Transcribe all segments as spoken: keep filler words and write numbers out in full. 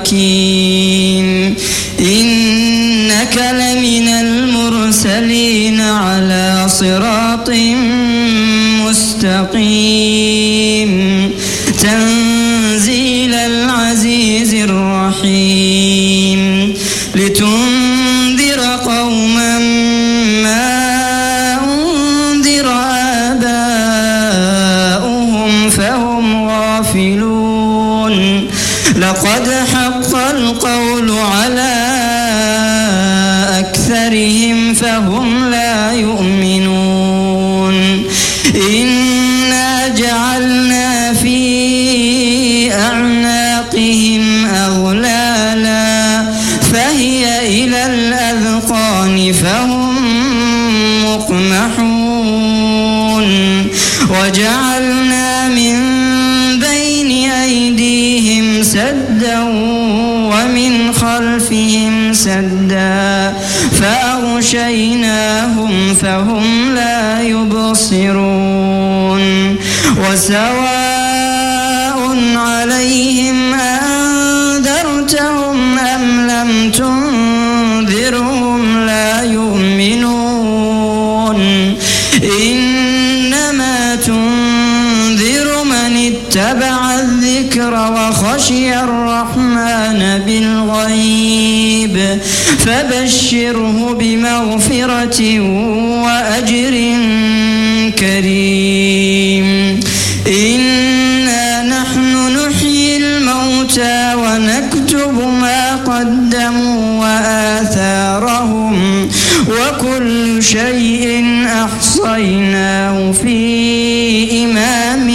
حكيم إنك لمن المرسلين على صراط مستقيم تنزيل العزيز الرحيم لتنذر قوما ما أنذر آباؤهم فهم غافلون لقد حق القول على أكثرهم فهم لا يؤمنون إنا جعلنا في أعناقهم أغلالا فهي إلى الأذقان فهم مقمحون وجعلنا من بين أيديهم سدا ومن خلفهم سدا فأغشيناهم فهم لا يبصرون وسواء عليهم أنذرتهم أم لم تنذرهم لا يؤمنون إنما تنذر من اتبع الذكر وخشي الرحمن بالغيب فبشره بمغفرة وأجر كريم إنا نحن نحيي الموتى ونكتب ما قدموا وآثارهم وكل شيء أحصيناه في إمام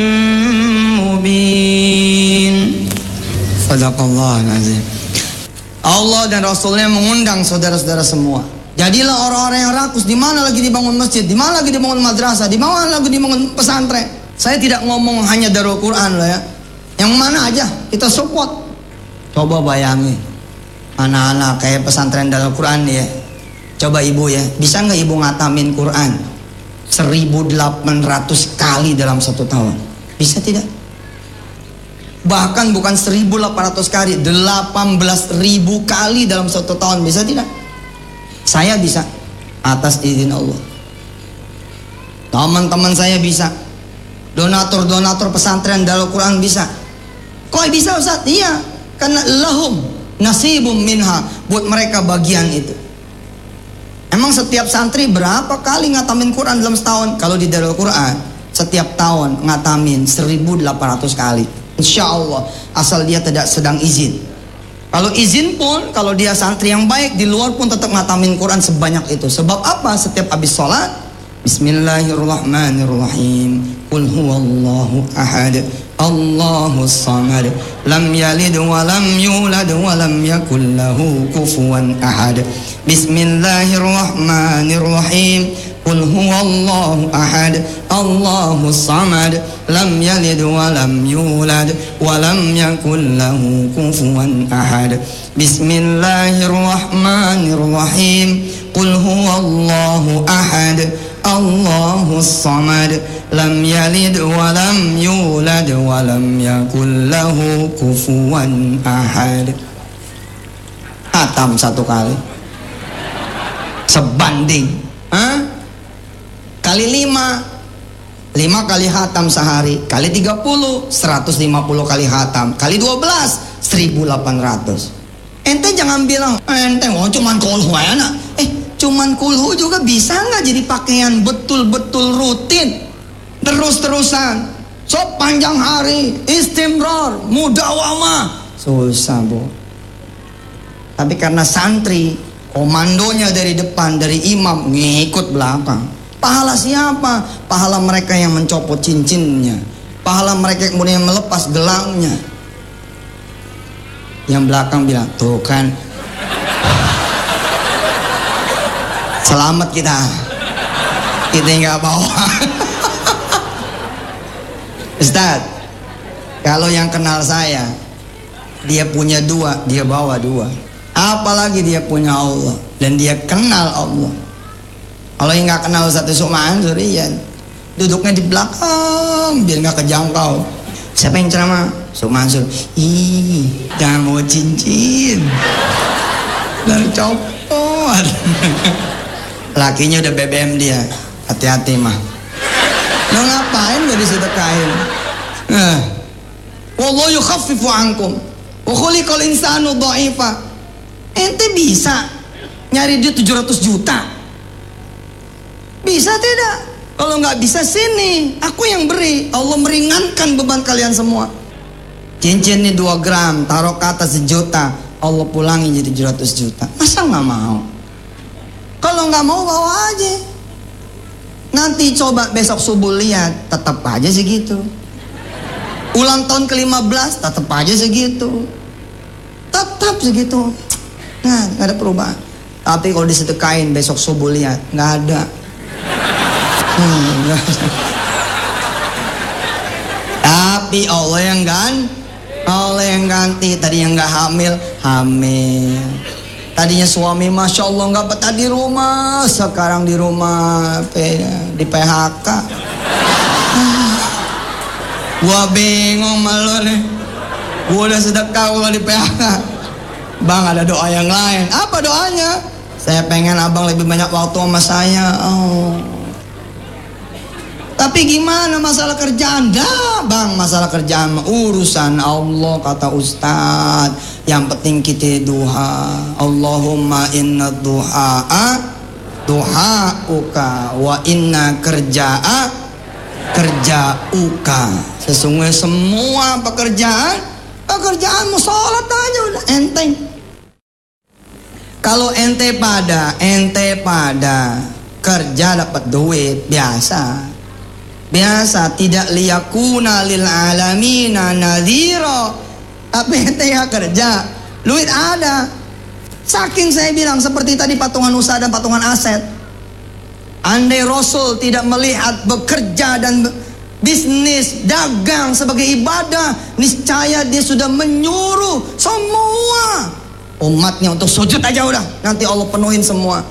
مبين. Sadaqallahul azim. Allah dan Rasulnya mengundang saudara-saudara semua. Jadilah orang-orang yang rakus. Di mana lagi dibangun masjid, di mana lagi dibangun madrasah, di mana lagi dibangun pesantren. Saya tidak ngomong hanya Darul Quran loh ya. Yang mana aja kita support. Coba bayangi anak-anak kayak pesantren Darul Quran nih ya. Coba ibu ya, bisa nggak ibu ngatamin Quran seribu delapan ratus kali dalam satu tahun? Bisa tidak? Bahkan bukan seribu delapan ratus kali, delapan belas ribu kali dalam satu tahun, bisa tidak? Saya bisa, atas izin Allah. Teman-teman saya bisa, donatur-donatur pesantren Darul Quran bisa. Kok bisa Ustaz? Iya, karena lahum nasibum minha, buat mereka bagian itu. Emang setiap santri berapa kali ngatamin Quran dalam setahun? Kalau di Darul Quran setiap tahun ngatamin seribu delapan ratus kali, insya Allah, asal dia tidak sedang izin. Kalau izin pun, kalau dia santri yang baik, di luar pun tetap ngatamin Quran sebanyak itu. Sebab apa? Setiap habis sholat, Bismillahirrahmanirrahim, Qul huwallahu ahad, Allahus samad, lam yalid wa lam yulad wa lam yakul lahu kufuwan ahad. Bismillahirrahmanirrahim, Qul huwallahu ahad, Allahus samad, lam yalid wa lam yulad wa lam yakul lahu kufuwan ahad. Bismillahirrahmanirrahim, Qul huwallahu ahad, Allahus samad, lam yalid wa lam yulad wa lam yakul lahu kufuwan ahad. Hatam satu kali sebanding Hah? kali lima, lima kali hatam sehari, kali tiga puluh, seratus lima puluh kali hatam, kali dua belas, seribu delapan ratus. Ente jangan bilang ente oh cuman kulhu aja. Eh cuman kulhu juga bisa nggak jadi pakaian betul-betul rutin terus-terusan, so panjang hari, istimrar, mudawamah, susah bu. Tapi karena santri komandonya dari depan, dari imam, ngikut belakang. Pahala siapa? Pahala mereka yang mencopot cincinnya, pahala mereka kemudian melepas gelangnya. Yang belakang bilang, tuh kan, selamat kita, kita nggak bawa. Ustaz, kalau yang kenal saya, dia punya dua, dia bawa dua. Apalagi dia punya Allah dan dia kenal Allah. Kalau yang nggak kenal Ustaz Yusuf Mansur, iya, duduknya di belakang biar nggak kejangkau. Siapa yang ceramah? Sok Mansur. Ih, jangan mau cincin. Dan copot. Lakinya udah B B M dia. Hati-hati mah. Lo ngapain gak disedekahin? Nah. Wallahu yukhaffifu ankum. Wa khuliqal insanu dha'ifa. Ente bisa nyari duit tujuh ratus juta? Bisa tidak? Kalau nggak bisa sini, aku yang beri. Allah meringankan beban kalian semua. Cincin ini dua gram, taruh ke atas sejuta, Allah pulangin jadi tujuh ratus juta. Masa nggak mau? Kalau nggak mau bawa aja. Nanti coba besok subuh lihat, tetap aja segitu. Ulang tahun ke lima belas, tetap aja segitu. Tetap segitu. Nah, nggak ada perubahan. Tapi kalau disedekain besok subuh lihat, nggak ada. Hmm, tapi Allah yang ganti, Allah yang ganti. Tadi yang nggak hamil, hamil. Tadinya suami masya Allah nggak betah di rumah, sekarang di rumah di P H K. Gua bingung malu nih. Gua udah sedekah gua di P H K. Bang, ada doa yang lain. Apa doanya? Saya pengen abang lebih banyak waktu sama saya. Oh. Tapi gimana masalah kerjaan? Dah bang, masalah kerjaan urusan Allah, kata Ustaz. Yang penting kita duha. Allahumma inna duha'a duha'uka wa inna kerja'a kerja'uka. Sesungguhnya semua pekerjaan pekerjaanmu sholat aja udah enteng. Kalau ente pada ente pada kerja dapat duit biasa. Biasa, tidak liyakuna lil alamina nadhira. Tapi ente ya kerja, duit ada. Saking saya bilang seperti tadi patungan usaha dan patungan aset. Andai Rasul tidak melihat bekerja dan bisnis dagang sebagai ibadah, niscaya dia sudah menyuruh semua umatnya untuk sujud aja udah. Nanti Allah penuhin semua.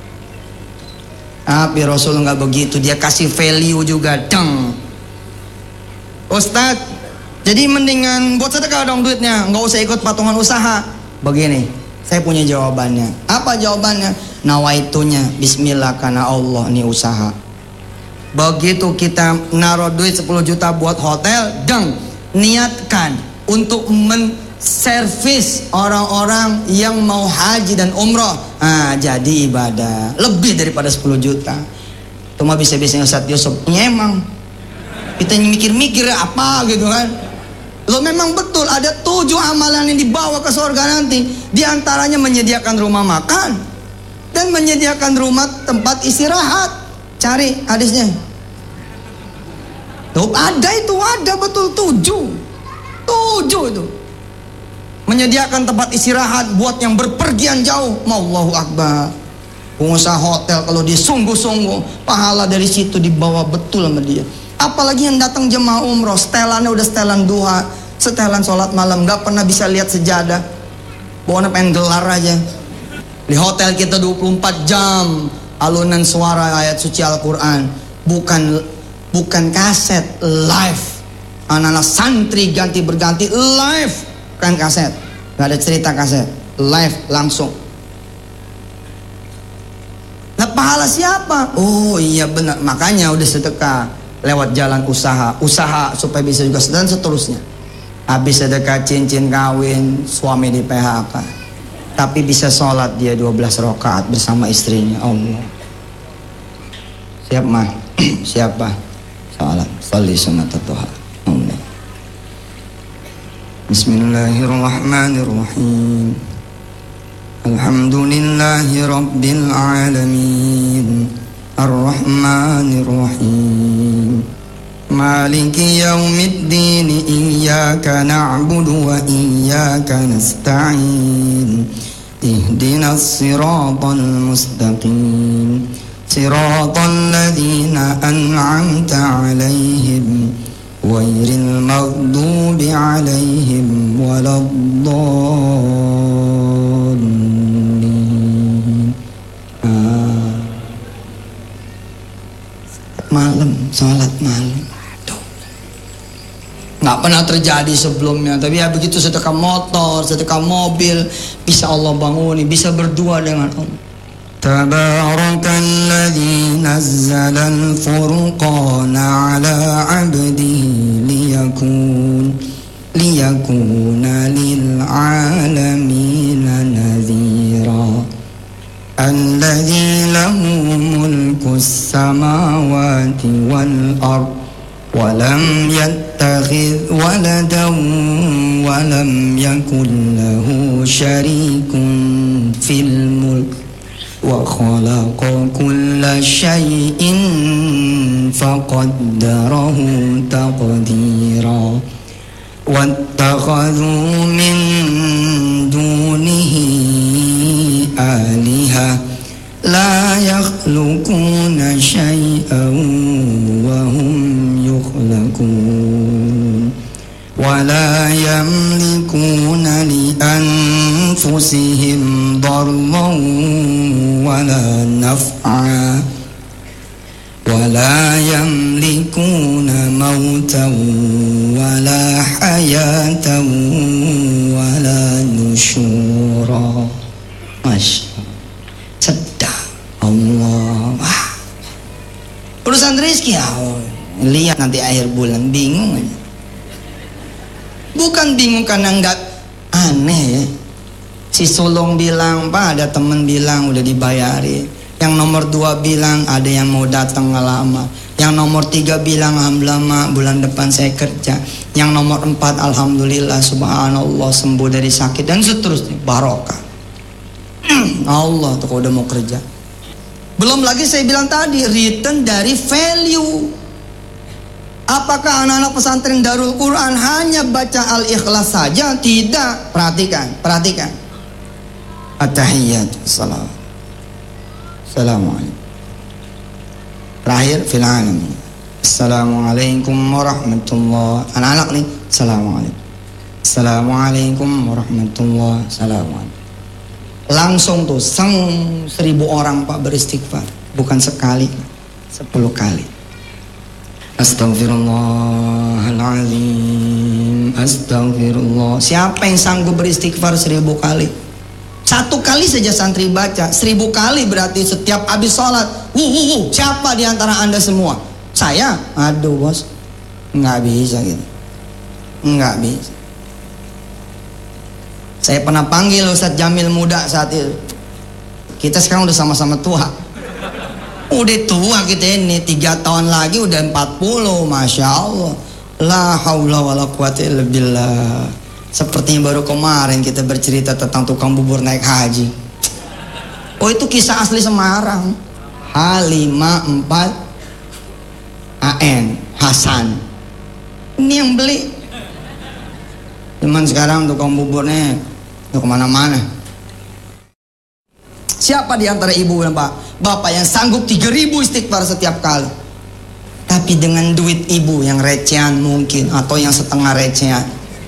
Tapi Rasul nggak begitu, dia kasih value juga, deng. Ustadz, jadi mendingan buat sedekah dong duitnya, nggak usah ikut patungan usaha. Begini, saya punya jawabannya. Apa jawabannya? Nawaitunya, Bismillah karena Allah nih usaha. Begitu kita naruh duit sepuluh juta buat hotel, deng, niatkan untuk menservis orang-orang yang mau haji dan umroh. Ah, jadi ibadah lebih daripada sepuluh juta. Cuma bisa-bisanya Ustadz Yusuf emang kita mikir-mikir apa gitu kan. Lo memang betul ada tujuh amalan yang dibawa ke surga nanti. Di antaranya menyediakan rumah makan dan menyediakan rumah tempat istirahat. Cari hadisnya. Tuh ada itu, ada betul tujuh. Tujuh itu. Menyediakan tempat istirahat buat yang berpergian jauh. Allahu Akbar. Pengusaha hotel kalau dia sungguh-sungguh, pahala dari situ dibawa betul sama dia. Apalagi yang datang jemaah umroh, setelannya udah setelan duha, setelan sholat malam, gak pernah bisa lihat sejadah. Pokoknya pengen gelar aja. Di hotel kita dua puluh empat jam alunan suara ayat suci Al-Quran. Bukan bukan kaset, live. Anak-anak santri ganti berganti live. Bukan kaset, gak ada cerita kaset, live langsung. Nah pahala siapa? Oh iya benar, makanya udah sedekah lewat jalan usaha, usaha supaya bisa juga dan seterusnya. Habis sedekah cincin kawin, suami di P H K, tapi bisa sholat dia dua belas rakaat bersama istrinya. Allah. Siap mah? Siapa? Sholat, sholli sunat duha. Allah. Bismillahirrahmanirrahim. Alhamdulillahi rabbil alamin. Ar-Rahmanir-Rahim. Maliki yaumiddin. Iyyaka na'budu wa iyyaka nasta'in. Ihdinas siratal mustaqim. Siratal ladzina an'amta 'alaihim ghairil maghdubi 'alaihim waladdallin. Ah. Malam, salat malam. Aduh. Nggak pernah terjadi sebelumnya, tapi ya begitu setelah motor, setelah mobil, bisa Allah bangunin, bisa berdua dengan Allah. Tabarakalladzi nazzala al-furqana ala 'abdihi liyakun liyakuna lil 'alamina nadhira. Alladzi lahu mulkus samawati wal ardh walam yattakhidh waladan walam yakul lahu syarikun fil mulk wa khalaqa kulla syai'in faqaddarahu taqdira wattakhadhu min dunihi alihah la yakhluquna syai'an wa hum yukhlaqun wa la yamlikuna li anfusihim darran wa la naf'a wa la yamlikuna mautan wa la hayatan wa la nusyura. Masya Allah, Allah. Wah. Urusan rezeki ya, lihat nanti akhir bulan bingung aja. Bukan bingung karena enggak aneh ya. Si Sulung bilang, Pak ada temen bilang udah dibayarin. Yang nomor dua bilang ada yang mau datang nggak lama. Yang nomor tiga bilang alhamdulillah mak, bulan depan saya kerja. Yang nomor empat alhamdulillah subhanallah sembuh dari sakit dan seterusnya, barokah. Allah tuh kalau udah mau kerja. Belum lagi saya bilang tadi return dari value. Apakah anak-anak pesantren Darul Quran hanya baca Al-Ikhlas saja? Tidak. Perhatikan, perhatikan. At-tahiyyat, salam. Assalamualaikum. Terakhir fil alamin. Assalamualaikum warahmatullahi. Anak-anak nih, assalamualaikum. Assalamualaikum warahmatullahi. Assalamualaikum. Langsung tuh seng seribu orang Pak beristighfar, bukan sekali, sepuluh kali. Astaghfirullahaladzim, astaghfirullah. Siapa yang sanggup beristighfar seribu kali? Satu kali saja santri baca, seribu kali berarti setiap habis sholat. Wuh, wuh, wuh. Siapa di antara anda semua? Saya? Aduh bos, nggak bisa gitu, nggak bisa. Saya pernah panggil Ustadz Jamil muda saat itu. Kita sekarang udah sama-sama tua. Udah tua kita ini, tiga tahun lagi udah empat puluh, Masya Allah. La haula wa la quwata illa billah. Sepertinya baru kemarin kita bercerita tentang tukang bubur naik haji. Oh itu kisah asli Semarang. H lima empat A N Hasan. Ini yang beli. Cuman sekarang tukang buburnya udah kemana-mana. Siapa di antara ibu dan pak, bapak yang sanggup tiga ribu istighfar setiap kali? Tapi dengan duit ibu yang recehan mungkin, atau yang setengah recehan,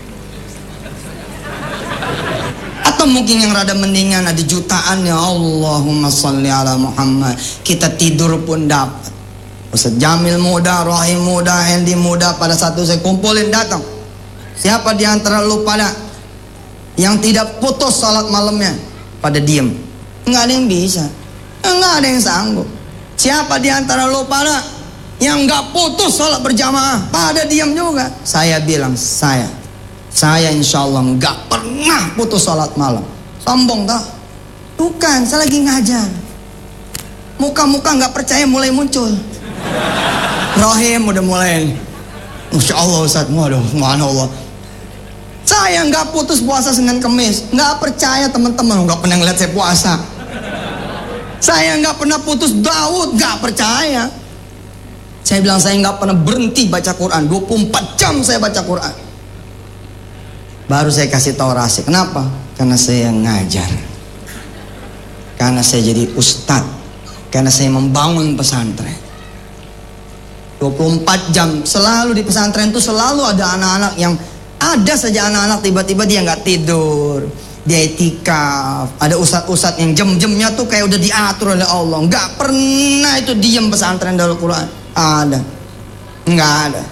atau mungkin yang rada mendingan ada jutaan. Ya Allahumma sholli ala Muhammad. Kita tidur pun dapat. Ustadz Jamil muda, Rahim muda, Hendy muda, pada satu saya kumpulin datang. Siapa di antara lu pada yang tidak putus salat malamnya? Pada diem. Nggak ada yang bisa, nggak ada yang sanggup. Siapa di antara lu pada yang nggak putus salat berjamaah? Pada diem juga. Saya bilang saya, saya insya Allah nggak pernah putus salat malam. Sombong tak? Bukan, saya lagi ngajar. Muka-muka nggak percaya mulai muncul. Rahim udah mulai. Masya Allah Ustaz, waduh, subhanallah. Saya nggak putus puasa Senin Kemis, nggak percaya teman-teman, nggak pernah ngeliat saya puasa. Saya nggak pernah putus Daud, nggak percaya. Saya bilang saya nggak pernah berhenti baca Quran, dua puluh empat jam saya baca Quran. Baru saya kasih tahu rahasia. Kenapa? Karena saya ngajar, karena saya jadi ustadz, karena saya membangun pesantren. dua puluh empat jam selalu di pesantren itu selalu ada anak-anak yang ada saja anak-anak tiba-tiba dia nggak tidur, dia itikaf. Ada ustadz-ustadz yang jam-jamnya tuh kayak udah diatur oleh Allah, nggak pernah itu diam pesantren Darul Quran. Ada, nggak ada.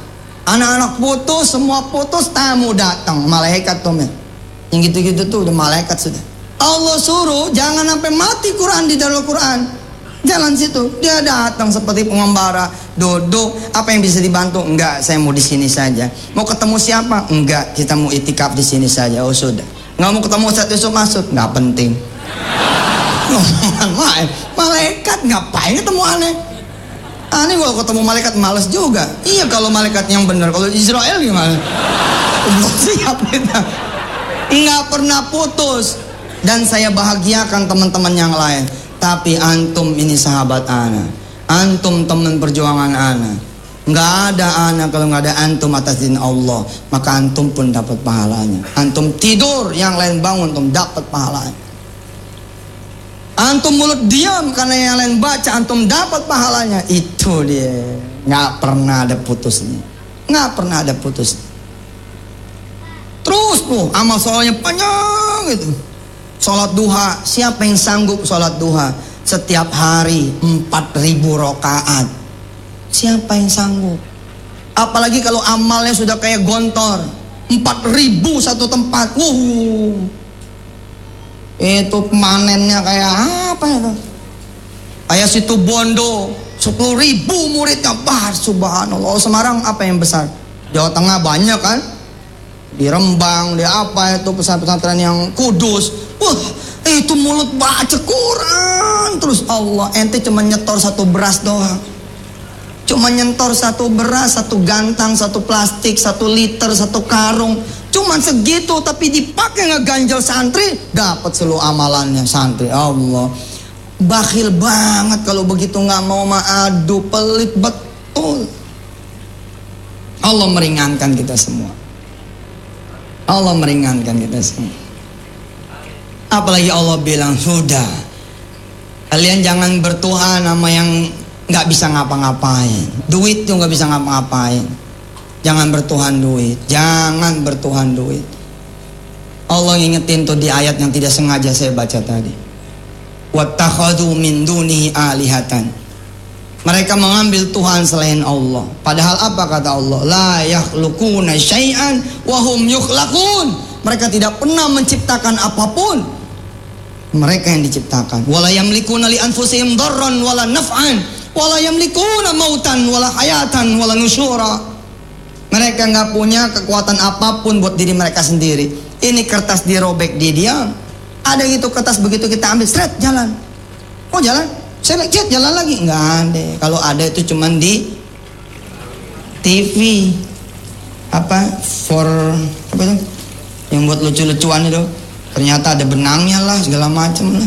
Anak-anak putus, semua putus, tamu datang, malaikat tuh men. Yang gitu-gitu tuh udah malaikat sudah. Allah suruh jangan sampai mati Quran di dalam Quran. Jalan situ, dia datang seperti pengembara, duduk, apa yang bisa dibantu? Enggak, saya mau di sini saja. Mau ketemu siapa? Enggak, kita mau itikaf di sini saja. Oh sudah. Nggak mau ketemu Ustaz Yusuf Mansur? Nggak penting. Ngomongan malaikat ngapain ketemu aneh? Aneh kalau ketemu malaikat males juga. Iya kalau malaikat yang benar, kalau Israel gimana? Belum siap kita. Nggak pernah putus. Dan saya bahagiakan teman-teman yang lain. Tapi antum ini sahabat ana, antum teman perjuangan ana. Nggak ada ana kalau nggak ada antum atas izin Allah, maka antum pun dapat pahalanya. Antum tidur, yang lain bangun, antum dapat pahalanya. Antum mulut diam karena yang lain baca, antum dapat pahalanya. Itu dia, nggak pernah ada putusnya, nggak pernah ada putusnya. Terus tuh amal solehnya panjang gitu. Sholat duha, siapa yang sanggup sholat duha setiap hari empat ribu rakaat? Siapa yang sanggup? Apalagi kalau amalnya sudah kayak gontor, empat ribu satu tempat. Wuh, itu panennya kayak apa itu? Kayak situ Bondo, sepuluh ribu muridnya. Bah, subhanallah. Semarang apa yang besar? Jawa Tengah banyak kan? Di Rembang, di apa itu pesantren yang kudus. Wah, itu mulut baca Quran terus. Allah, ente cuma nyetor satu beras doang. Cuma nyetor satu beras, satu gantang, satu plastik, satu liter, satu karung. Cuma segitu tapi dipakai ngeganjel santri, dapat seluruh amalannya santri. Allah, bakhil banget kalau begitu, nggak mau maadu, pelit betul. Allah meringankan kita semua. Allah meringankan kita semua. Apalagi Allah bilang, sudah, kalian jangan bertuhan sama yang nggak bisa ngapa-ngapain. Duit tuh nggak bisa ngapa-ngapain. Jangan bertuhan duit, jangan bertuhan duit. Allah ngingetin tuh di ayat yang tidak sengaja saya baca tadi. Wattakhadhu min dunihi alihatan. Mereka mengambil Tuhan selain Allah. Padahal apa kata Allah? La yakhluquna syai'an wa hum yukhlaqun. Mereka tidak pernah menciptakan apapun. Mereka yang diciptakan. Wala yamlikuna li anfusihim dharran wala naf'an wala yamlikuna mautan wala hayatan wala nusyura. Mereka nggak punya kekuatan apapun buat diri mereka sendiri. Ini kertas dirobek di dia. Ada gitu kertas, begitu kita ambil, seret jalan. Oh jalan? Saya lihat jalan lagi, nggak ada. Kalau ada itu cuman di T V apa for apa itu yang buat lucu-lucuan itu, ternyata ada benangnya lah segala macam lah.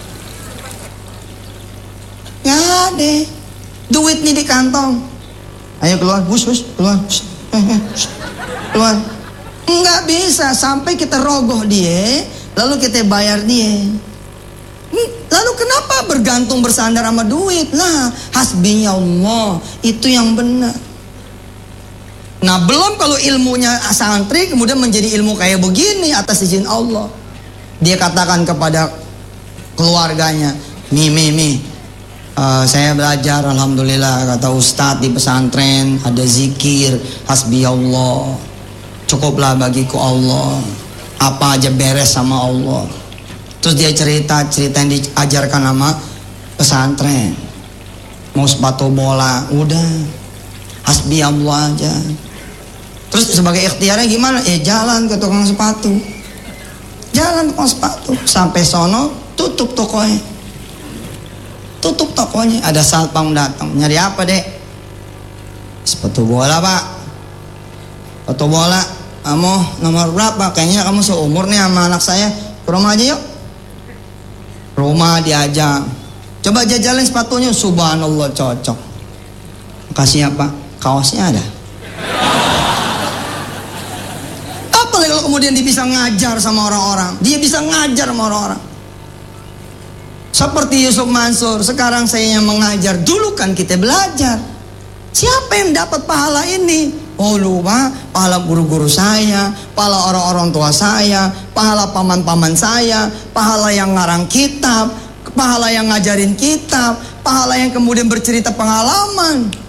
Nggak ada. Duit nih di kantong. Ayo keluar, hus hus keluar, hus, hus, keluar. Nggak bisa sampai kita rogoh dia, lalu kita bayar dia. Lalu kenapa bergantung bersandar sama duit? Nah, hasbinya Allah, itu yang benar. Nah, belum kalau ilmunya santri kemudian menjadi ilmu kayak begini atas izin Allah. Dia katakan kepada keluarganya, mi mi mi, uh, saya belajar, alhamdulillah, kata ustadz di pesantren ada zikir hasbiya Allah, cukuplah bagiku Allah, apa aja beres sama Allah. Terus dia cerita cerita yang diajarkan sama pesantren. Mau sepatu bola, udah hasbi Allah aja. Terus sebagai ikhtiarnya gimana? Ya jalan ke tukang sepatu, jalan tukang sepatu sampai sono, tutup tokonya, tutup tokonya. Ada satpam datang, nyari apa dek? Sepatu bola pak. Sepatu bola. Kamu nomor berapa? Kayaknya kamu seumur nih sama anak saya. Ke rumah aja yuk. Rumah diajak, coba jajalin sepatunya, subhanallah cocok. Kasih apa? Kaosnya ada. Apalagi kalau kemudian dia bisa ngajar sama orang-orang, dia bisa ngajar sama orang-orang. Seperti Yusuf Mansur, sekarang saya yang mengajar, dulu kan kita belajar. Siapa yang dapat pahala ini? Oh lupa, pahala guru-guru saya, pahala orang-orang tua saya, pahala paman-paman saya, pahala yang ngarang kitab, pahala yang ngajarin kitab, pahala yang kemudian bercerita pengalaman.